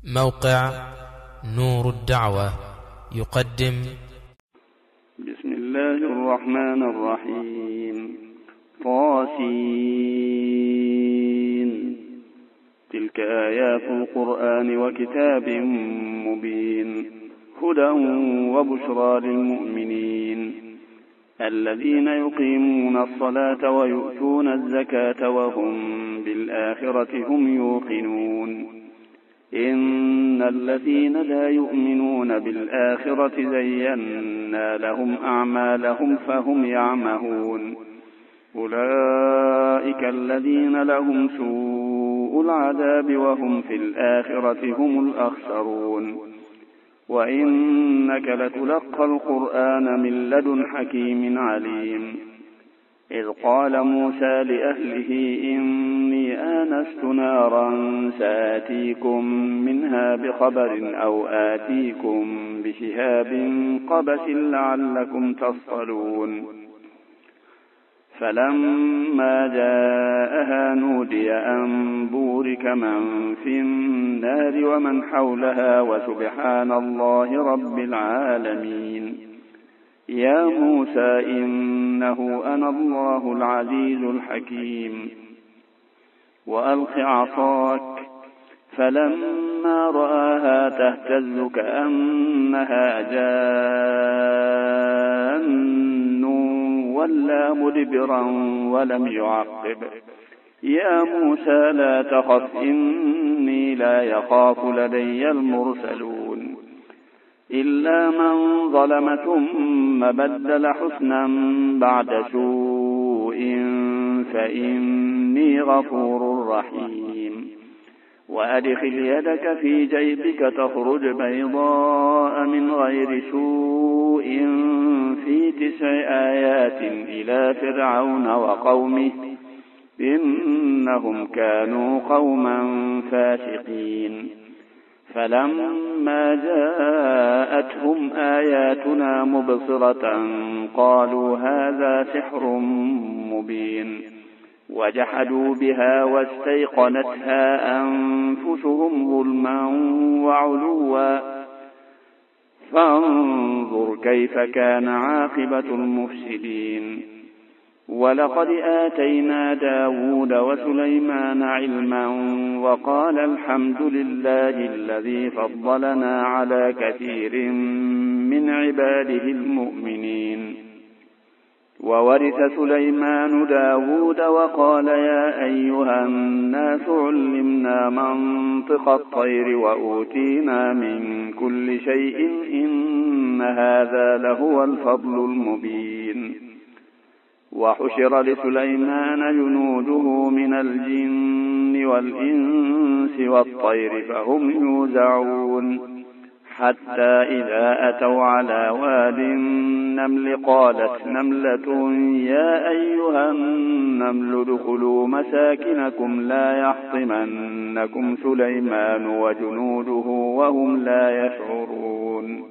موقع نور الدعوة يقدم. بسم الله الرحمن الرحيم. طاسين. تلك آيات القرآن وكتاب مبين هدى وبشرى للمؤمنين الذين يقيمون الصلاة ويؤتون الزكاة وهم بالآخرة هم يوقنون. إن الذين لا يؤمنون بالآخرة زينا لهم أعمالهم فهم يعمهون. أولئك الذين لهم سوء العذاب وهم في الآخرة هم الأخسرون. وإنك لتلقى القرآن من لدن حكيم عليم. إذ قال موسى لأهله إني آنست نارا سآتيكم منها بخبر أو آتيكم بشهاب قبس لعلكم تصطلون. فلما جاءها نودي أن بورك من في النار ومن حولها وسبحان الله رب العالمين. يا موسى إنه أنا الله العزيز الحكيم. وألق عصاك فلما رآها تهتز كأنها جان ولا مدبرا ولم يعقب. يا موسى لا تخف إني لا يخاف لدي المرسلون. إلا من ظلم ثم بدل حسنا بعد سوء فإني غفور رحيم. وأدخل يدك في جيبك تخرج بيضاء من غير سوء في 9 آيات إلى فرعون وقومه إنهم كانوا قوما فاسقين. فلما جاءتهم آياتنا مبصرة قالوا هذا سحر مبين. وجحدوا بها واستيقنتها أنفسهم ظلما وعلوا فانظر كيف كان عاقبة المفسدين. ولقد آتينا داود وسليمان علما وقال الحمد لله الذي فضلنا على كثير من عباده المؤمنين. وورث سليمان داود وقال يا أيها الناس علمنا منطق الطير وأوتينا من كل شيء إن هذا لهو الفضل المبين. وحشر لسليمان جنوده من الجن والإنس والطير فهم يوزعون. حتى إذا أتوا على واد النمل قالت نملة يا أيها النمل ادخلوا مساكنكم لا يحطمنكم سليمان وجنوده وهم لا يشعرون.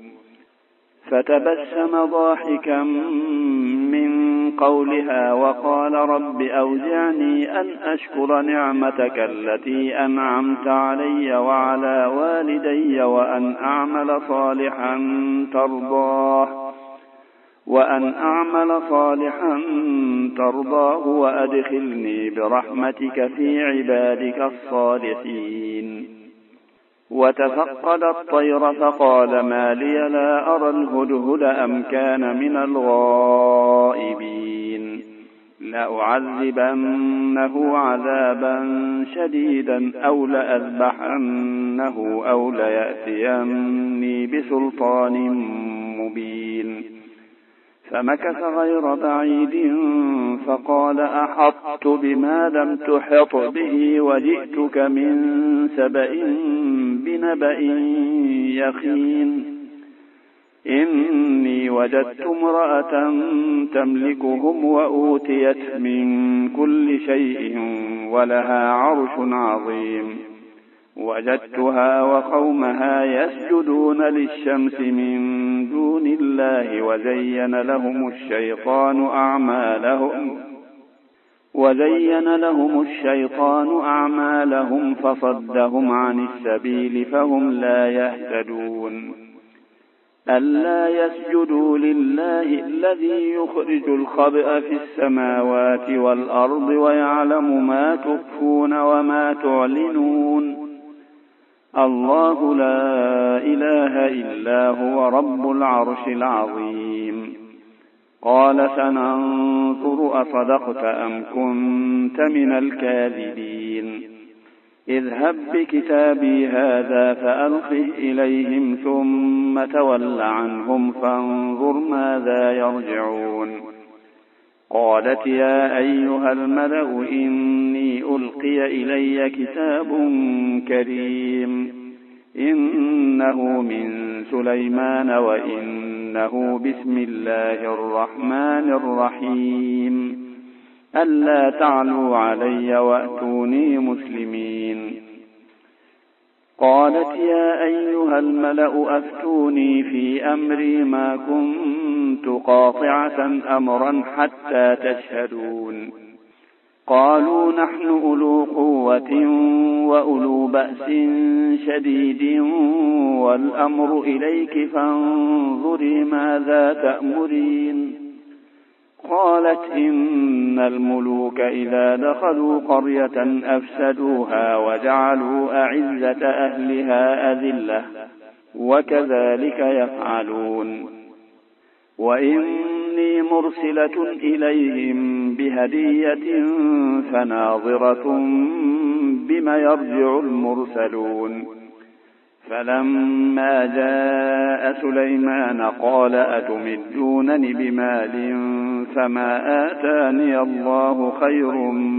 فتبسم ضاحكا من قولها وقال رب أوزعني أن أشكر نعمتك التي أنعمت علي وعلى والدي وأن أعمل صالحا ترضاه وأدخلني برحمتك في عبادك الصالحين. وتفقد الطير فقال ما لي لا أرى الهدهد أم كان من الغائبين. لأعذبنه عذابا شديدا أو لأذبحنه أو ليأتيني بسلطان مبين. فمكث غير بعيد فقال أحطت بما لم تحط به وجئتك من سبأ بنبأ يقين. إني وجدت امرأة تملكهم وأوتيت من كل شيء ولها عرش عظيم. وجدتها وقومها يسجدون للشمس من دون الله وزين لهم الشيطان أعمالهم وزين لهم الشيطان أعمالهم فصدهم عن السبيل فهم لا يهتدون ألا يسجدوا لله الذي يخرج الخبأ في السماوات والأرض ويعلم ما تخفون وما تعلنون الله لا إله إلا هو رب العرش العظيم قال سننظر أصدقت أم كنت من الكاذبين اذهب بكتابي هذا فألقه إليهم ثم تول عنهم فانظر ماذا يرجعون قالت يا أيها الملأ إني ألقي إلي كتاب كريم إنه من سليمان وإنه بسم الله الرحمن الرحيم ألا تعلوا علي وأتوني مسلمين قالت يا أيها الملأ أفتوني في أمري ما كنت قاطعة أمرا حتى تشهدون قالوا نحن أولو قوة وأولو بأس شديد والأمر إليك فانظري ماذا تأمرين قالت إن الملوك إذا دخلوا قرية أفسدوها وجعلوا أعزة أهلها أذلة وكذلك يفعلون وإني مرسلة إليهم بهدية فناظرة بما يرجع المرسلون فلما جاء سليمان قال أتمدونني بمال فما آتاني الله خير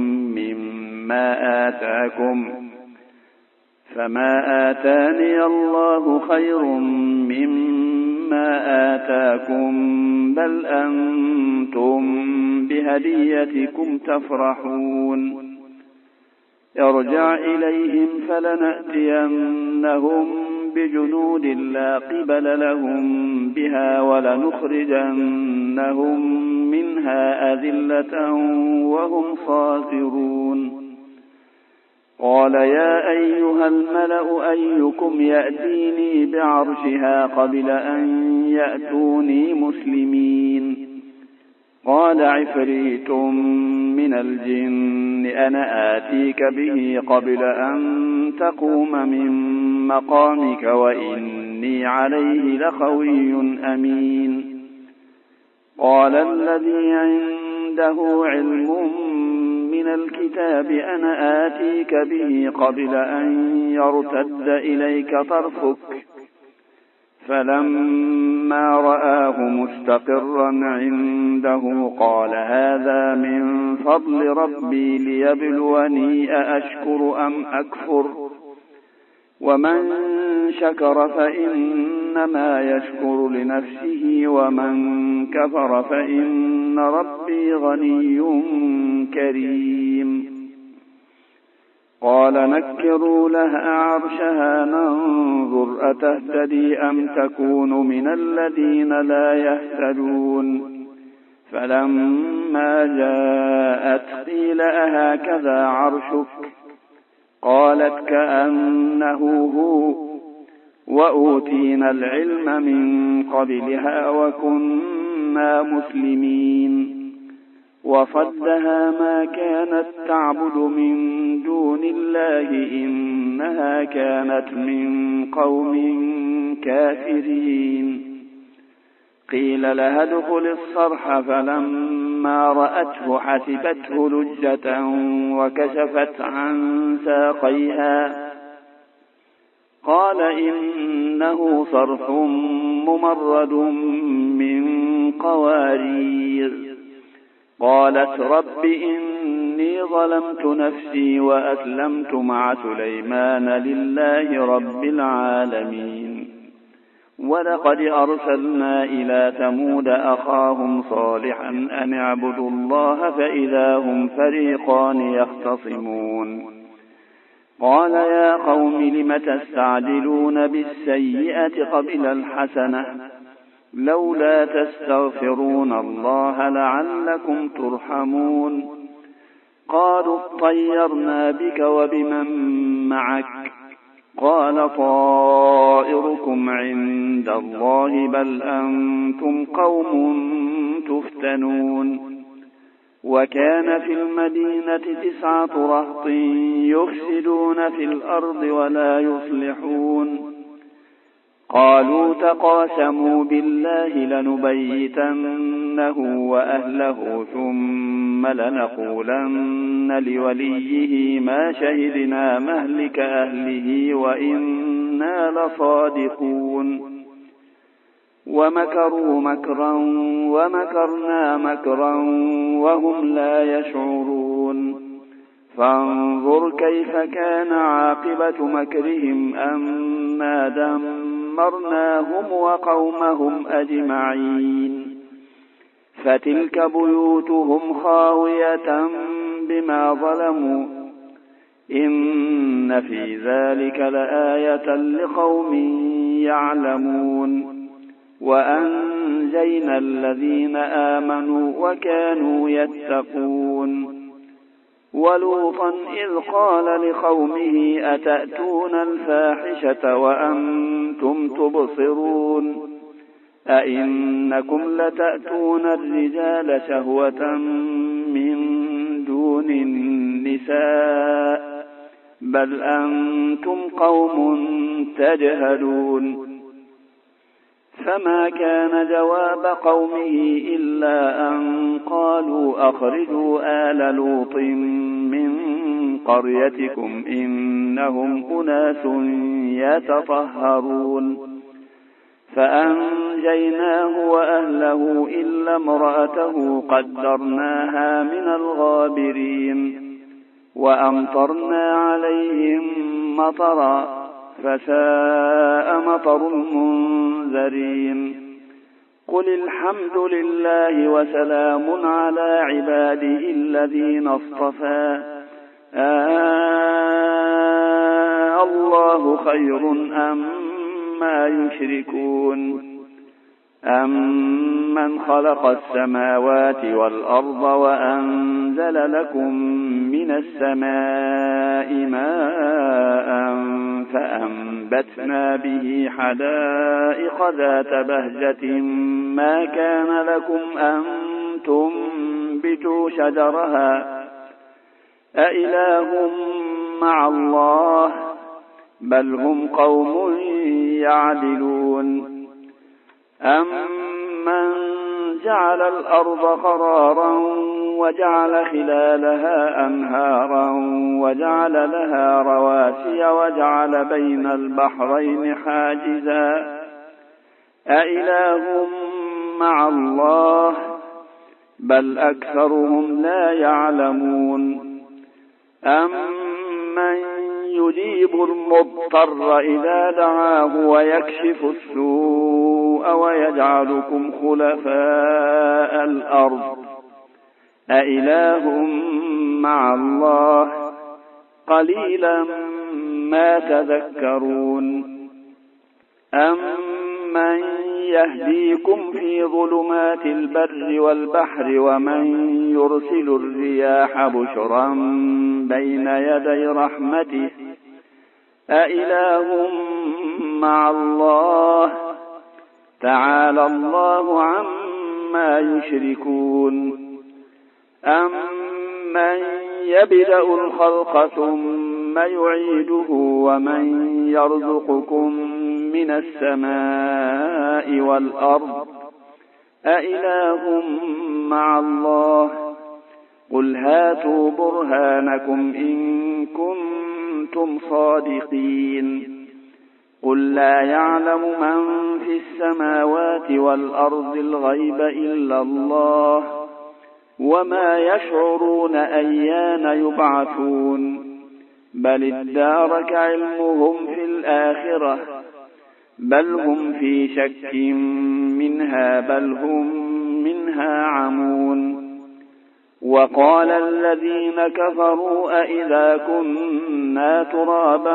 مما آتاكم بل أنتم بهديتكم تفرحون ارجع إليهم فلنأتينهم بجنود لا قبل لهم بها ولنخرجنهم منها أذلة وهم صاغرون قال يا أيها الملأ أيكم يأتيني بعرشها قبل أن يأتوني مسلمين قال عفريت من الجن أنا آتيك به قبل أن تقوم من مقامك وإني عليه لقوي أمين قال الذي عنده علم من الكتاب أنا آتيك به قبل أن يرتد إليك طرفك فلما رآه مستقرا عنده قال هذا من فضل ربي ليبلوني أأشكر أم أكفر ومن شكر فإنما يشكر لنفسه ومن كفر فإن ربي غني كريم قال نكروا لها عرشها ننظر أتهتدي أم تكون من الذين لا يهتدون فلما جاءت قيل أهكذا عرشك قالت كأنه هو وأوتينا العلم من قبلها وكنا مسلمين وصدها ما كانت تعبد من دون الله إنها كانت من قوم كافرين قيل لها ادخل الصرح فلما رأته حسبته لجة وكشفت عن ساقيها قال إنه صرح ممرد من قوارير قالت رب إني ظلمت نفسي وأسلمت مع سليمان لله رب العالمين ولقد أرسلنا إلى ثمود أخاهم صالحا أن اعبدوا الله فإذا هم فريقان يختصمون قال يا قوم لم تستعجلون بالسيئة قبل الحسنة لولا تستغفرون الله لعلكم ترحمون قالوا اطيرنا بك وبمن معك قال طائركم عند الله بل أنتم قوم تفتنون وكان في المدينة 9 رهط يفسدون في الأرض ولا يصلحون قالوا تقاسموا بالله لنبيتنه وأهله ثم لنقولن لوليه ما شهدنا مهلك أهله وإنا لصادقون ومكروا مكرا ومكرنا مكرا وهم لا يشعرون فانظر كيف كان عاقبة مكرهم أنا دمرناهم وقومهم أجمعين فتلك بيوتهم خاوية بما ظلموا إن في ذلك لآية لقوم يعلمون وأنجينا الذين آمنوا وكانوا يتقون ولوطا إذ قال لقومه أتأتون الفاحشة وأنتم تبصرون أئنكم لتأتون الرجال شهوة من دون النساء بل أنتم قوم تجهلون فما كان جواب قومه إلا أن قالوا أخرجوا آل لوط من قريتكم إنهم أناس يتطهرون فأنجيناه وأهله إلا امرأته قدرناها من الغابرين وأمطرنا عليهم مطرا فساء مطر المنذرين قل الحمد لله وسلام على عباده الذين اصطفى الله خير أما يشركون أمن خلق السماوات والأرض وأنزل لكم من السماء ماء فأنبتنا به حدائق ذات بهجة ما كان لكم أن تنبتوا شجرها أإله مع الله بل هم قوم يعدلون أمن جعل الأرض قرارا وجعل خلالها أنهارا وجعل لها رواسي وجعل بين البحرين حاجزا أإله مع الله بل أكثرهم لا يعلمون أمن يجيب المضطر إذا دعاه ويكشف السوء ويجعلكم خلفاء الأرض أإله مع الله قليلا ما تذكرون أمن يهديكم في ظلمات البر والبحر ومن يرسل الرياح بشرا بين يدي رحمته أإله مع الله تعالى الله عما يشركون أمن يبدأ الخلق ثم يعيده ومن يرزقكم من السماء والأرض أإله مع الله قل هاتوا برهانكم إن كنتم صادقين قل لا يعلم من في السماوات والأرض الغيب إلا الله وما يشعرون أيان يبعثون بل ادارك علمهم في الآخرة بل هم في شك منها بل هم منها عمون وقال الذين كفروا أئذا كنا ترابا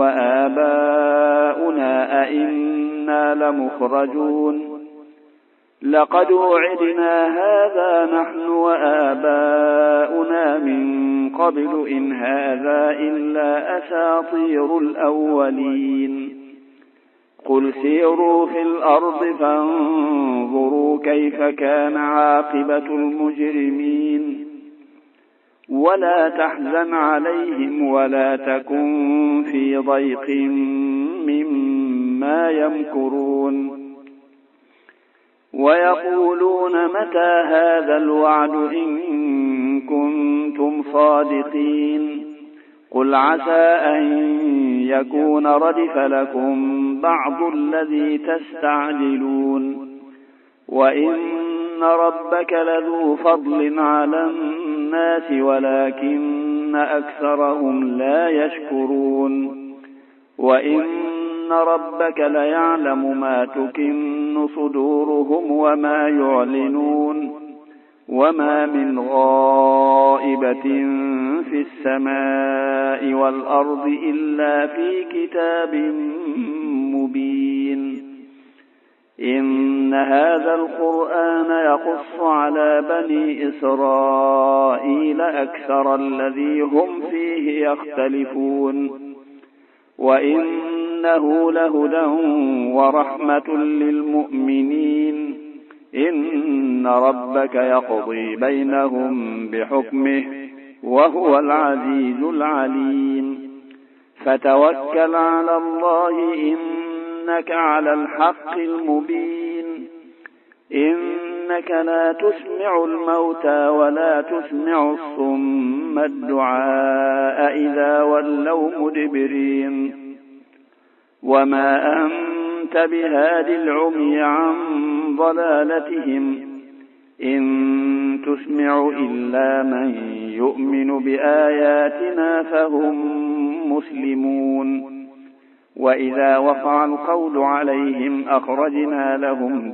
وآباؤنا أئنا لمخرجون لقد وعدنا هذا نحن وآباؤنا من قبل إن هذا إلا أساطير الأولين قل سيروا في الأرض فانظروا كيف كان عاقبة المجرمين ولا تحزن عليهم ولا تكن في ضيق مما يمكرون ويقولون متى هذا الوعد إن كنتم صادقين قل عسى أن يكون ردف لكم بعض الذي تستعجلون وإن ربك لذو فضل على الناس ولكن أكثرهم لا يشكرون وإن ربك ليعلم ما تكن صدورهم وما يعلنون وما من غائبة في السماء والأرض إلا في كتاب مبين إن هذا القرآن يقص على بني إسرائيل أكثر الذي هم فيه يختلفون وإنه لهدى ورحمة للمؤمنين إن ربك يقضي بينهم بحكمه وهو العزيز العليم فتوكل على الله إنك على الحق المبين إنك لا تسمع الموتى ولا تسمع الصم الدعاء إذا ولوا مدبرين وما أنت بهاد العمي عن ضلالتهم إن تسمع إلا من يؤمن بآياتنا فهم مسلمون وإذا وقع القول عليهم أخرجنا لهم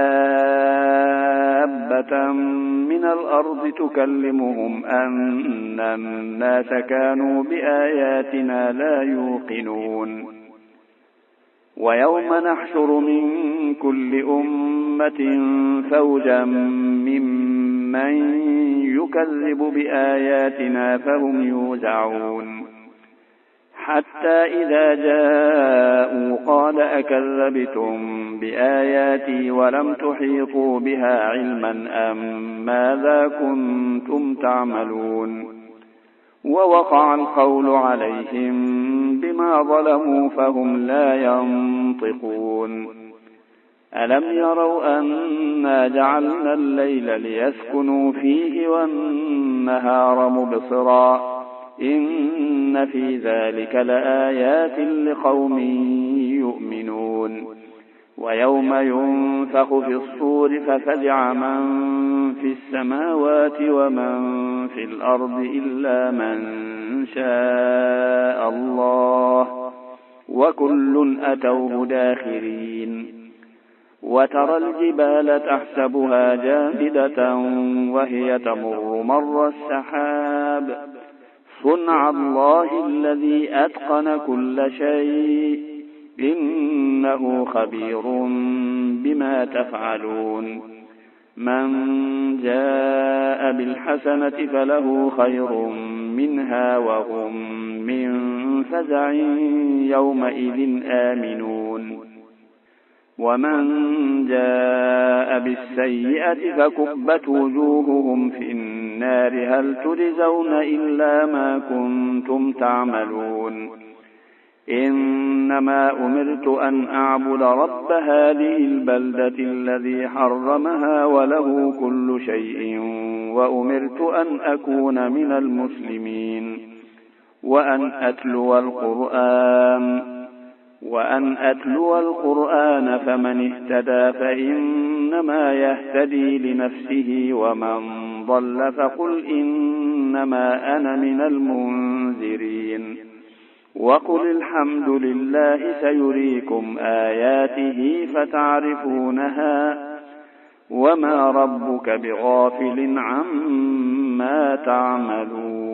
دابة من الأرض تكلمهم أن الناس كانوا بآياتنا لا يوقنون ويوم نحشر من كل أمة فوجا ممن يكذب بآياتنا فهم يوزعون حتى إذا جاءوا قال أكذبتم بآياتي ولم تحيطوا بها علما أم ماذا كنتم تعملون ووقع القول عليهم بما ظلموا فهم لا ينطقون ألم يروا أنا جعلنا الليل ليسكنوا فيه والنهار مبصرا إن في ذلك لآيات لقوم يؤمنون ويوم ينفخ في الصور ففزع من في السماوات ومن في الأرض إلا من شاء الله وكل أتوه داخرين وترى الجبال تحسبها جامدة وهي تمر مر السحاب صنع الله الذي أتقن كل شيء إنه خبير بما تفعلون من جاء بالحسنة فله خير منها وهم من فزع يومئذ آمنون ومن جاء بالسيئة فكبت وجوههم في النار هل تجزون إلا ما كنتم تعملون إنما أمرت أن أعبد رب هذه البلدة الذي حرمها وله كل شيء وأمرت أن أكون من المسلمين وأن أتلو القرآن فمن اهتدى فإنما يهتدي لنفسه ومن ضل فقل إنما أنا من المنذرين وقل الحمد لله سيريكم آياته فتعرفونها وما ربك بغافل عما تعملون